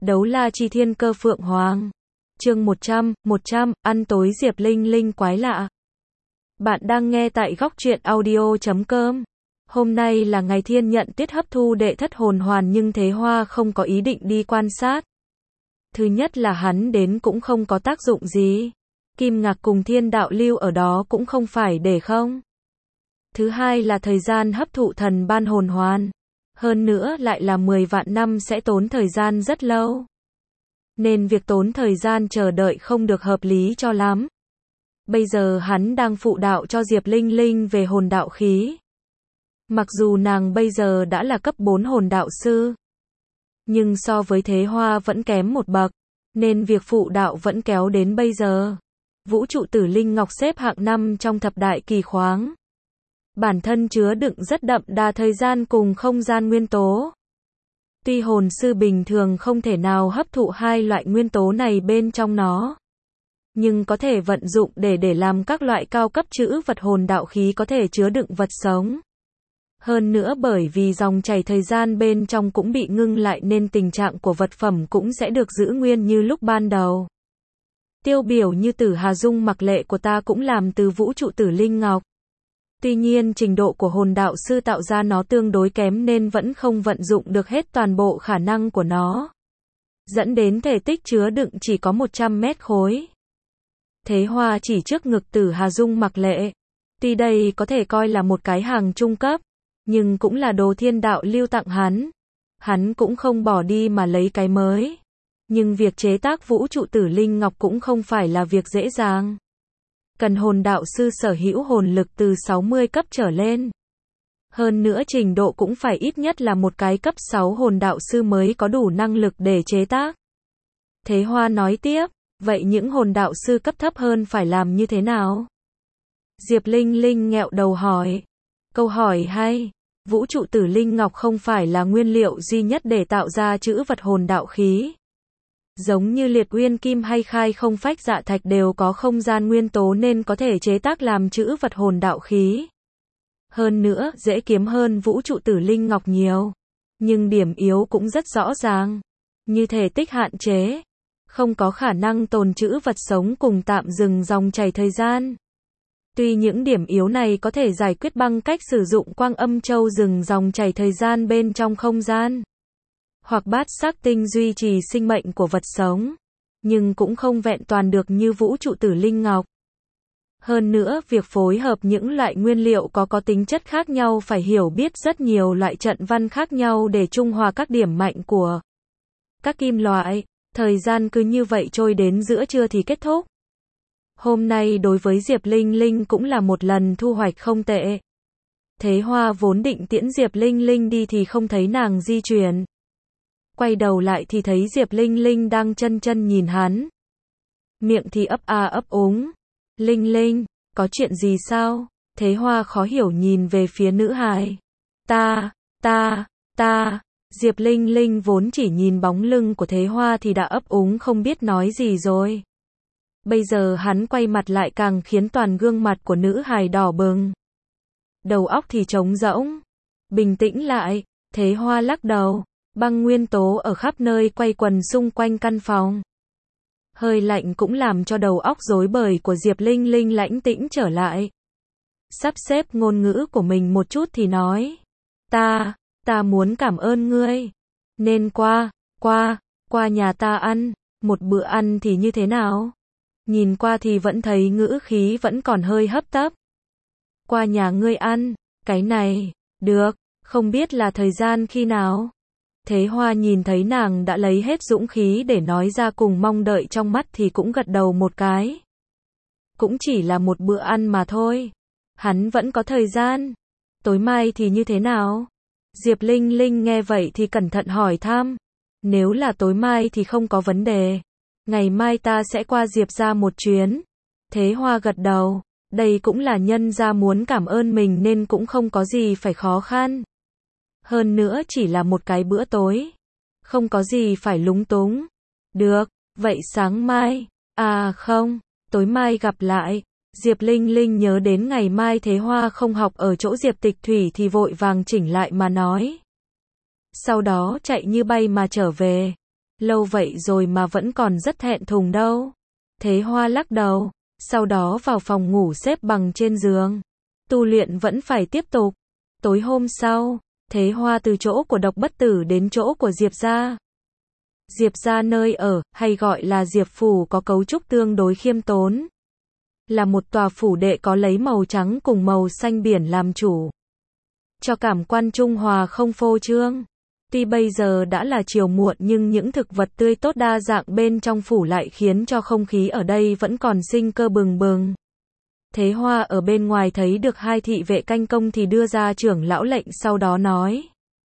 Đấu la chi thiên cơ phượng hoàng. Chương 100, ăn tối Diệp Linh Linh quái lạ. Bạn đang nghe tại góc truyện audio.com. Hôm nay là ngày thiên nhận tiết hấp thu đệ thất hồn hoàn nhưng Thế Hoa không có ý định đi quan sát. Thứ nhất là hắn đến cũng không có tác dụng gì. Kim Ngạc cùng Thiên Đạo Lưu ở đó cũng không phải để không. Thứ hai là thời gian hấp thụ thần ban hồn hoàn. Hơn nữa lại là 10 vạn năm sẽ tốn thời gian rất lâu. Nên việc tốn thời gian chờ đợi không được hợp lý cho lắm. Bây giờ hắn đang phụ đạo cho Diệp Linh Linh về hồn đạo khí. Mặc dù nàng bây giờ đã là cấp 4 hồn đạo sư. Nhưng so với Thế Hoa vẫn kém một bậc. Nên việc phụ đạo vẫn kéo đến bây giờ. Vũ trụ tử linh ngọc xếp hạng 5 trong thập đại kỳ khoáng. Bản thân chứa đựng rất đậm đà thời gian cùng không gian nguyên tố. Tuy hồn sư bình thường không thể nào hấp thụ hai loại nguyên tố này bên trong nó, nhưng có thể vận dụng để làm các loại cao cấp trữ vật hồn đạo khí có thể chứa đựng vật sống. Hơn nữa bởi vì dòng chảy thời gian bên trong cũng bị ngưng lại nên tình trạng của vật phẩm cũng sẽ được giữ nguyên như lúc ban đầu. Tiêu biểu như Tử Hà Dung mặc lệ của ta cũng làm từ vũ trụ tử linh ngọc. Tuy nhiên trình độ của hồn đạo sư tạo ra nó tương đối kém nên vẫn không vận dụng được hết toàn bộ khả năng của nó. Dẫn đến thể tích chứa đựng chỉ có 100 mét khối. Thế Hoa chỉ trước ngực Tử Hà Dung mặc lệ. Tuy đây có thể coi là một cái hàng trung cấp, nhưng cũng là đồ Thiên Đạo Lưu tặng hắn. Hắn cũng không bỏ đi mà lấy cái mới. Nhưng việc chế tác vũ trụ tử linh ngọc cũng không phải là việc dễ dàng. Cần hồn đạo sư sở hữu hồn lực từ 60 cấp trở lên. Hơn nữa trình độ cũng phải ít nhất là một cái cấp 6 hồn đạo sư mới có đủ năng lực để chế tác. Thế Hoa nói tiếp, vậy những hồn đạo sư cấp thấp hơn phải làm như thế nào? Diệp Linh Linh nghẹo đầu hỏi. Câu hỏi hay, vũ trụ tử linh ngọc không phải là nguyên liệu duy nhất để tạo ra trữ vật hồn đạo khí. Giống như liệt uyên kim hay khai không phách dạ thạch đều có không gian nguyên tố nên có thể chế tác làm trữ vật hồn đạo khí. Hơn nữa, dễ kiếm hơn vũ trụ tử linh ngọc nhiều. Nhưng điểm yếu cũng rất rõ ràng. Như thể tích hạn chế. Không có khả năng tồn trữ vật sống cùng tạm dừng dòng chảy thời gian. Tuy những điểm yếu này có thể giải quyết bằng cách sử dụng quang âm châu dừng dòng chảy thời gian bên trong không gian. Hoặc bát sắc tinh duy trì sinh mệnh của vật sống, nhưng cũng không vẹn toàn được như vũ trụ tử linh ngọc. Hơn nữa, việc phối hợp những loại nguyên liệu có tính chất khác nhau phải hiểu biết rất nhiều loại trận văn khác nhau để trung hòa các điểm mạnh của các kim loại. Thời gian cứ như vậy trôi đến giữa trưa thì kết thúc. Hôm nay đối với Diệp Linh Linh cũng là một lần thu hoạch không tệ. Thế Hoa vốn định tiễn Diệp Linh Linh đi thì không thấy nàng di chuyển. Quay đầu lại thì thấy Diệp Linh Linh đang chân nhìn hắn. Miệng thì ấp a ấp úng. Linh Linh, có chuyện gì sao? Thế Hoa khó hiểu nhìn về phía nữ hài. Ta. Diệp Linh Linh vốn chỉ nhìn bóng lưng của Thế Hoa thì đã ấp úng không biết nói gì rồi. Bây giờ hắn quay mặt lại càng khiến toàn gương mặt của nữ hài đỏ bừng. Đầu óc thì trống rỗng. Bình tĩnh lại, Thế Hoa lắc đầu. Băng nguyên tố ở khắp nơi quay quần xung quanh căn phòng. Hơi lạnh cũng làm cho đầu óc rối bời của Diệp Linh Linh lãnh tĩnh trở lại. Sắp xếp ngôn ngữ của mình một chút thì nói. Ta muốn cảm ơn ngươi. Nên qua nhà ta ăn. Một bữa ăn thì như thế nào? Nhìn qua thì vẫn thấy ngữ khí vẫn còn hơi hấp tấp. Qua nhà ngươi ăn. Cái này, được, không biết là thời gian khi nào? Thế Hoa nhìn thấy nàng đã lấy hết dũng khí để nói ra cùng mong đợi trong mắt thì cũng gật đầu một cái. Cũng chỉ là một bữa ăn mà thôi. Hắn vẫn có thời gian. Tối mai thì như thế nào? Diệp Linh Linh nghe vậy thì cẩn thận hỏi thăm. Nếu là tối mai thì không có vấn đề. Ngày mai ta sẽ qua Diệp ra một chuyến. Thế Hoa gật đầu. Đây cũng là nhân gia muốn cảm ơn mình nên cũng không có gì phải khó khăn. Hơn nữa chỉ là một cái bữa tối. Không có gì phải lúng túng. Được, vậy sáng mai. À không, tối mai gặp lại. Diệp Linh Linh nhớ đến ngày mai Thế Hoa không học ở chỗ Diệp Tịch Thủy thì vội vàng chỉnh lại mà nói. Sau đó chạy như bay mà trở về. Lâu vậy rồi mà vẫn còn rất thẹn thùng đâu. Thế Hoa lắc đầu, sau đó vào phòng ngủ xếp bằng trên giường. Tu luyện vẫn phải tiếp tục. Tối hôm sau, Thế Hoa từ chỗ của Độc Bất Tử đến chỗ của Diệp gia. Diệp gia nơi ở, hay gọi là Diệp phủ, có cấu trúc tương đối khiêm tốn. Là một tòa phủ đệ có lấy màu trắng cùng màu xanh biển làm chủ. Cho cảm quan trung hòa không phô trương. Tuy bây giờ đã là chiều muộn nhưng những thực vật tươi tốt đa dạng bên trong phủ lại khiến cho không khí ở đây vẫn còn sinh cơ bừng bừng. Thế Hoa ở bên ngoài thấy được hai thị vệ canh công thì đưa ra trưởng lão lệnh, sau đó nói: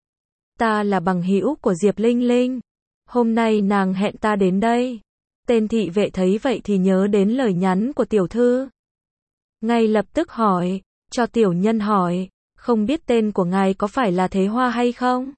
ta là bằng hữu của Diệp Linh Linh. Hôm nay nàng hẹn ta đến đây. Tên thị vệ thấy vậy thì nhớ đến lời nhắn của tiểu thư. Ngay lập tức hỏi, cho tiểu nhân hỏi, không biết tên của ngài có phải là Thế Hoa hay không?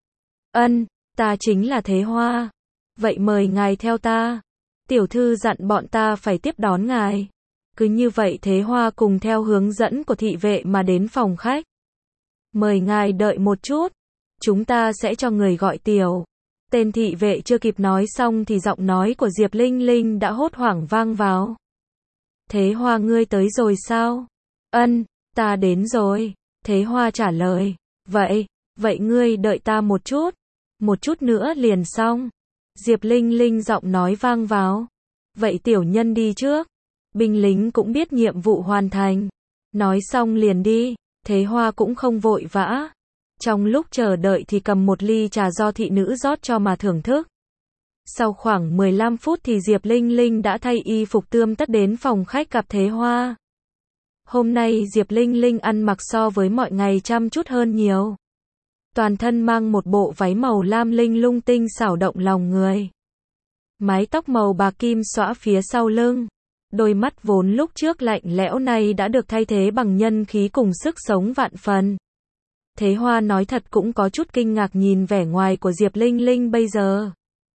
Ân, ta chính là Thế Hoa. Vậy mời ngài theo ta. Tiểu thư dặn bọn ta phải tiếp đón ngài. Cứ như vậy Thế Hoa cùng theo hướng dẫn của thị vệ mà đến phòng khách. Mời ngài đợi một chút. Chúng ta sẽ cho người gọi tiểu. Tên thị vệ chưa kịp nói xong thì giọng nói của Diệp Linh Linh đã hốt hoảng vang vào. Thế Hoa, ngươi tới rồi sao? Ân, ta đến rồi. Thế Hoa trả lời. Vậy ngươi đợi ta một chút nữa liền xong. Diệp Linh Linh giọng nói vang vào. Vậy tiểu nhân đi trước. Binh lính cũng biết nhiệm vụ hoàn thành. Nói xong liền đi. Thế Hoa cũng không vội vã. Trong lúc chờ đợi thì cầm một ly trà do thị nữ rót cho mà thưởng thức. Sau khoảng 15 phút thì Diệp Linh Linh đã thay y phục tươm tất đến phòng khách gặp Thế Hoa. Hôm nay Diệp Linh Linh ăn mặc so với mọi ngày chăm chút hơn nhiều. Toàn thân mang một bộ váy màu lam linh lung tinh xảo động lòng người. Mái tóc màu bạc kim xõa phía sau lưng. Đôi mắt vốn lúc trước lạnh lẽo này đã được thay thế bằng nhân khí cùng sức sống vạn phần. Thế Hoa nói thật cũng có chút kinh ngạc nhìn vẻ ngoài của Diệp Linh Linh bây giờ.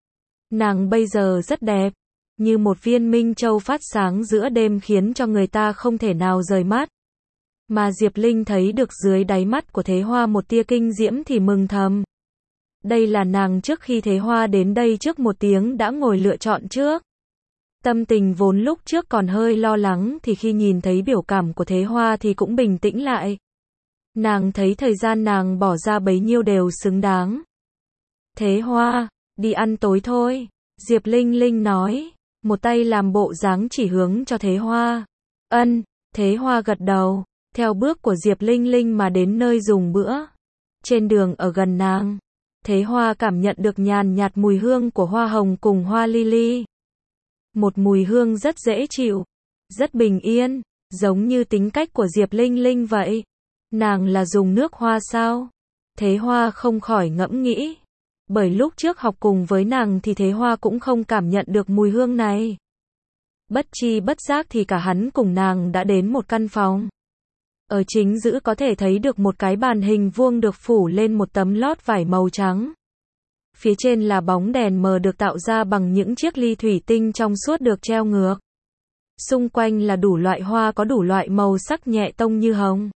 Nàng bây giờ rất đẹp, như một viên minh châu phát sáng giữa đêm khiến cho người ta không thể nào rời mắt. Mà Diệp Linh thấy được dưới đáy mắt của Thế Hoa một tia kinh diễm thì mừng thầm. Đây là nàng trước khi Thế Hoa đến đây trước một tiếng đã ngồi lựa chọn trước. Tâm tình vốn lúc trước còn hơi lo lắng thì khi nhìn thấy biểu cảm của Thế Hoa thì cũng bình tĩnh lại. Nàng thấy thời gian nàng bỏ ra bấy nhiêu đều xứng đáng. Thế Hoa, đi ăn tối thôi. Diệp Linh Linh nói, một tay làm bộ dáng chỉ hướng cho Thế Hoa. Ân, Thế Hoa gật đầu, theo bước của Diệp Linh Linh mà đến nơi dùng bữa. Trên đường ở gần nàng, Thế Hoa cảm nhận được nhàn nhạt mùi hương của hoa hồng cùng hoa lily. Một mùi hương rất dễ chịu, rất bình yên, giống như tính cách của Diệp Linh Linh vậy. Nàng là dùng nước hoa sao? Thế Hoa không khỏi ngẫm nghĩ. Bởi lúc trước học cùng với nàng thì Thế Hoa cũng không cảm nhận được mùi hương này. Bất chi bất giác thì cả hắn cùng nàng đã đến một căn phòng. Ở chính giữa có thể thấy được một cái bàn hình vuông được phủ lên một tấm lót vải màu trắng. Phía trên là bóng đèn mờ được tạo ra bằng những chiếc ly thủy tinh trong suốt được treo ngược. Xung quanh là đủ loại hoa có đủ loại màu sắc nhẹ tông như hồng,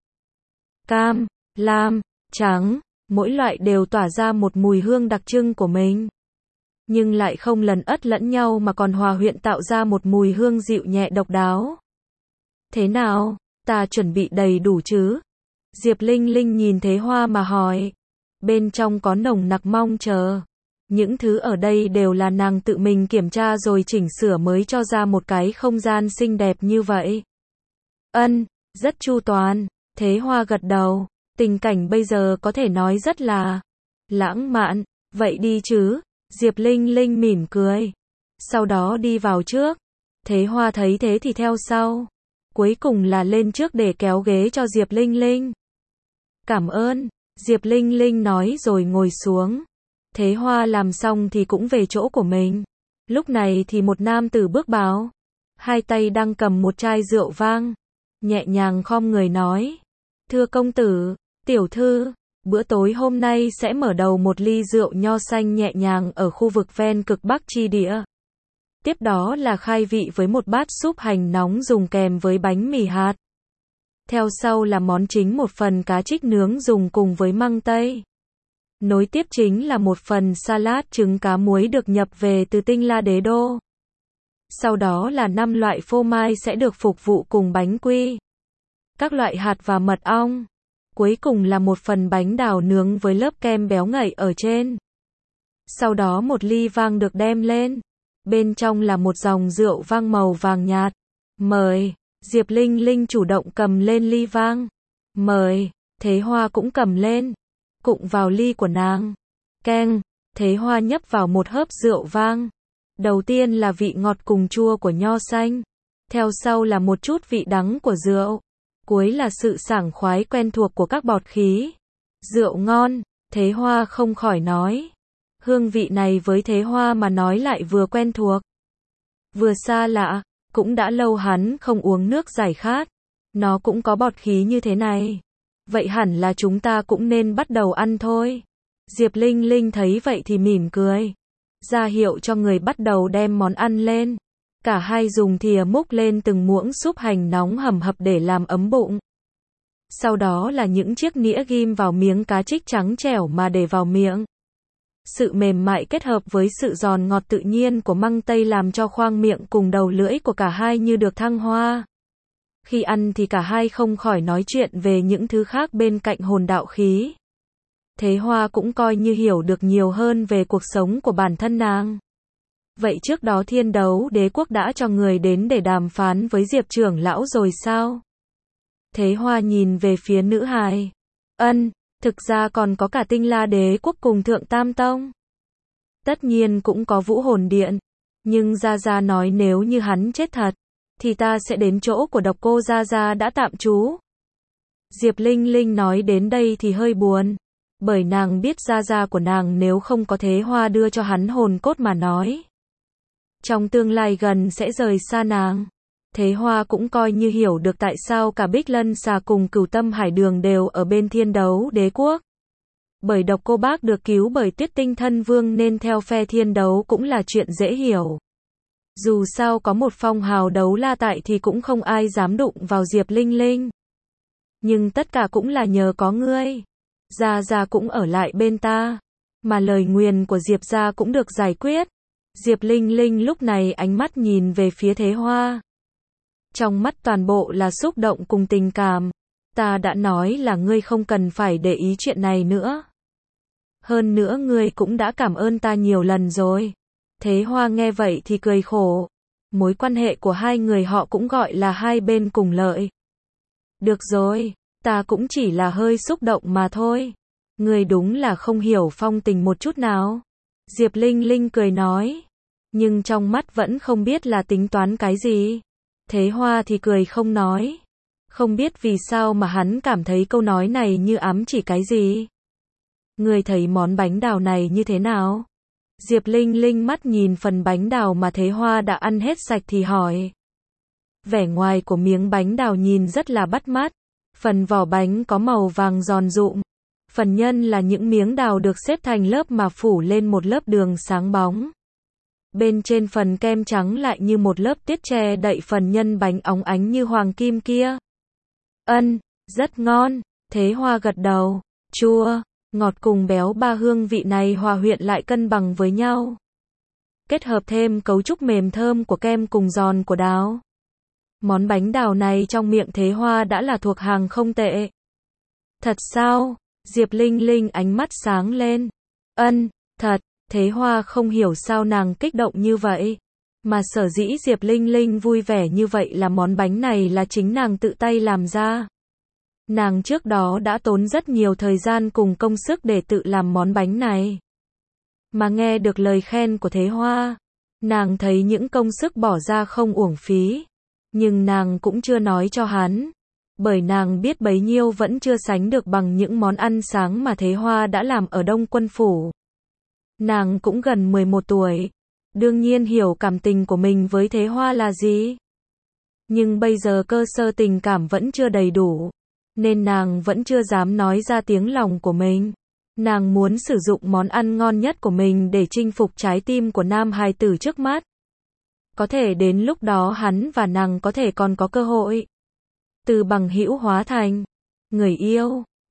cam, lam, trắng, mỗi loại đều tỏa ra một mùi hương đặc trưng của mình. Nhưng lại không lấn át lẫn nhau mà còn hòa quyện tạo ra một mùi hương dịu nhẹ độc đáo. Thế nào, ta chuẩn bị đầy đủ chứ? Diệp Linh Linh nhìn Thế Hoa mà hỏi. Bên trong có nồng nặc mong chờ. Những thứ ở đây đều là nàng tự mình kiểm tra rồi chỉnh sửa mới cho ra một cái không gian xinh đẹp như vậy. Ân, rất chu toàn. Thế Hoa gật đầu, tình cảnh bây giờ có thể nói rất là lãng mạn, vậy đi chứ? Diệp Linh Linh mỉm cười, sau đó đi vào trước. Thế Hoa thấy thế thì theo sau, cuối cùng là lên trước để kéo ghế cho Diệp Linh Linh. Cảm ơn, Diệp Linh Linh nói rồi ngồi xuống. Thế Hoa làm xong thì cũng về chỗ của mình. Lúc này thì một nam tử bước vào, hai tay đang cầm một chai rượu vang, nhẹ nhàng khom người nói. Thưa công tử, tiểu thư, bữa tối hôm nay sẽ mở đầu một ly rượu nho xanh nhẹ nhàng ở khu vực ven cực Bắc chi địa. Tiếp đó là khai vị với một bát súp hành nóng dùng kèm với bánh mì hạt. Theo sau là món chính một phần cá trích nướng dùng cùng với măng tây. Nối tiếp chính là một phần salad trứng cá muối được nhập về từ Tinh La Đế Đô. Sau đó là 5 loại phô mai sẽ được phục vụ cùng bánh quy, các loại hạt và mật ong. Cuối cùng là một phần bánh đào nướng với lớp kem béo ngậy ở trên. Sau đó một ly vang được đem lên. Bên trong là một dòng rượu vang màu vàng nhạt. Mời. Diệp Linh Linh chủ động cầm lên ly vang. Mời. Thế Hoa cũng cầm lên. Cụng vào ly của nàng. Keng. Thế Hoa nhấp vào một hớp rượu vang. Đầu tiên là vị ngọt cùng chua của nho xanh. Theo sau là một chút vị đắng của rượu. Cuối là sự sảng khoái quen thuộc của các bọt khí. Rượu ngon. Thế Hoa không khỏi nói. Hương vị này với Thế Hoa mà nói lại vừa quen thuộc, vừa xa lạ. Cũng đã lâu hắn không uống nước giải khát. Nó cũng có bọt khí như thế này. Vậy hẳn là chúng ta cũng nên bắt đầu ăn thôi. Diệp Linh Linh thấy vậy thì mỉm cười, ra hiệu cho người bắt đầu đem món ăn lên. Cả hai dùng thìa múc lên từng muỗng súp hành nóng hầm hập để làm ấm bụng. Sau đó là những chiếc nĩa ghim vào miếng cá trích trắng trẻo mà để vào miệng. Sự mềm mại kết hợp với sự giòn ngọt tự nhiên của măng tây làm cho khoang miệng cùng đầu lưỡi của cả hai như được thăng hoa. Khi ăn thì cả hai không khỏi nói chuyện về những thứ khác bên cạnh hồn đạo khí. Thế Hoa cũng coi như hiểu được nhiều hơn về cuộc sống của bản thân nàng. Vậy trước đó Thiên Đấu Đế Quốc đã cho người đến để đàm phán với Diệp trưởng lão rồi sao? Thế Hoa nhìn về phía nữ hài. Thực ra còn có cả Tinh La Đế Quốc cùng Thượng Tam Tông. Tất nhiên cũng có Vũ Hồn Điện. Nhưng Gia Gia nói nếu như hắn chết thật, thì ta sẽ đến chỗ của độc cô Gia Gia đã tạm trú. Diệp Linh Linh nói đến đây thì hơi buồn. Bởi nàng biết Gia Gia của nàng nếu không có Thế Hoa đưa cho hắn hồn cốt mà nói, trong tương lai gần sẽ rời xa nàng. Thế Hoa cũng coi như hiểu được tại sao cả Bích Lân Xà cùng Cửu Tâm Hải Đường đều ở bên Thiên Đấu Đế Quốc. Bởi độc cô bác được cứu bởi Tuyết Tinh Thân Vương nên theo phe thiên đấu cũng là chuyện dễ hiểu. Dù sao có một phong hào đấu la tại thì cũng không ai dám đụng vào Diệp Linh Linh. Nhưng tất cả cũng là nhờ có ngươi. Gia Gia cũng ở lại bên ta. Mà lời nguyền của Diệp Gia cũng được giải quyết. Diệp Linh Linh lúc này ánh mắt nhìn về phía Thế Hoa. Trong mắt toàn bộ là xúc động cùng tình cảm. Ta đã nói là ngươi không cần phải để ý chuyện này nữa. Hơn nữa ngươi cũng đã cảm ơn ta nhiều lần rồi. Thế Hoa nghe vậy thì cười khổ. Mối quan hệ của hai người họ cũng gọi là hai bên cùng lợi. Được rồi, ta cũng chỉ là hơi xúc động mà thôi. Ngươi đúng là không hiểu phong tình một chút nào. Diệp Linh Linh cười nói. Nhưng trong mắt vẫn không biết là tính toán cái gì. Thế Hoa thì cười không nói. Không biết vì sao mà hắn cảm thấy câu nói này như ám chỉ cái gì. Ngươi thấy món bánh đào này như thế nào? Diệp Linh Linh mắt nhìn phần bánh đào mà Thế Hoa đã ăn hết sạch thì hỏi. Vẻ ngoài của miếng bánh đào nhìn rất là bắt mắt. Phần vỏ bánh có màu vàng giòn rụm. Phần nhân là những miếng đào được xếp thành lớp mà phủ lên một lớp đường sáng bóng. Bên trên phần kem trắng lại như một lớp tiết che đậy phần nhân bánh óng ánh như hoàng kim kia. Rất ngon. Thế Hoa gật đầu. Chua, ngọt cùng béo ba hương vị này hòa quyện lại cân bằng với nhau. Kết hợp thêm cấu trúc mềm thơm của kem cùng giòn của đào. Món bánh đào này trong miệng Thế Hoa đã là thuộc hàng không tệ. Thật sao? Diệp Linh Linh ánh mắt sáng lên. Thật. Thế Hoa không hiểu sao nàng kích động như vậy. Mà sở dĩ Diệp Linh Linh vui vẻ như vậy là món bánh này là chính nàng tự tay làm ra. Nàng trước đó đã tốn rất nhiều thời gian cùng công sức để tự làm món bánh này. Mà nghe được lời khen của Thế Hoa, nàng thấy những công sức bỏ ra không uổng phí. Nhưng nàng cũng chưa nói cho hắn. Bởi nàng biết bấy nhiêu vẫn chưa sánh được bằng những món ăn sáng mà Thế Hoa đã làm ở Đông Quân Phủ. Nàng cũng gần 11 tuổi. Đương nhiên hiểu cảm tình của mình với Thế Hoa là gì. Nhưng bây giờ cơ sở tình cảm vẫn chưa đầy đủ. Nên nàng vẫn chưa dám nói ra tiếng lòng của mình. Nàng muốn sử dụng món ăn ngon nhất của mình để chinh phục trái tim của nam hài tử trước mắt. Có thể đến lúc đó hắn và nàng có thể còn có cơ hội. Từ bằng hữu hóa thành người yêu.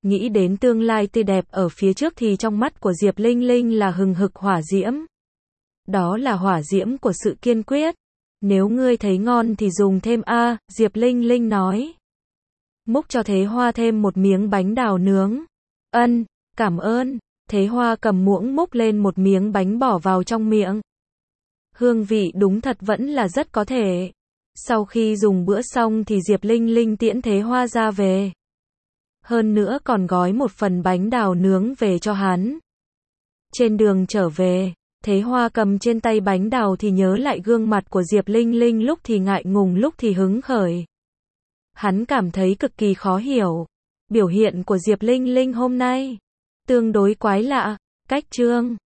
Nghĩ đến tương lai tươi đẹp ở phía trước thì trong mắt của Diệp Linh Linh là hừng hực hỏa diễm. Đó là hỏa diễm của sự kiên quyết. Nếu ngươi thấy ngon thì dùng thêm a, Diệp Linh Linh nói. Múc cho Thế Hoa thêm một miếng bánh đào nướng. Ân, cảm ơn. Thế Hoa cầm muỗng múc lên một miếng bánh bỏ vào trong miệng. Hương vị đúng thật vẫn là rất có thể. Sau khi dùng bữa xong thì Diệp Linh Linh tiễn Thế Hoa ra về. Hơn nữa còn gói một phần bánh đào nướng về cho hắn. Trên đường trở về, Thế Hoa cầm trên tay bánh đào thì nhớ lại gương mặt của Diệp Linh Linh lúc thì ngại ngùng lúc thì hứng khởi. Hắn cảm thấy cực kỳ khó hiểu. Biểu hiện của Diệp Linh Linh hôm nay tương đối quái lạ. Cách chương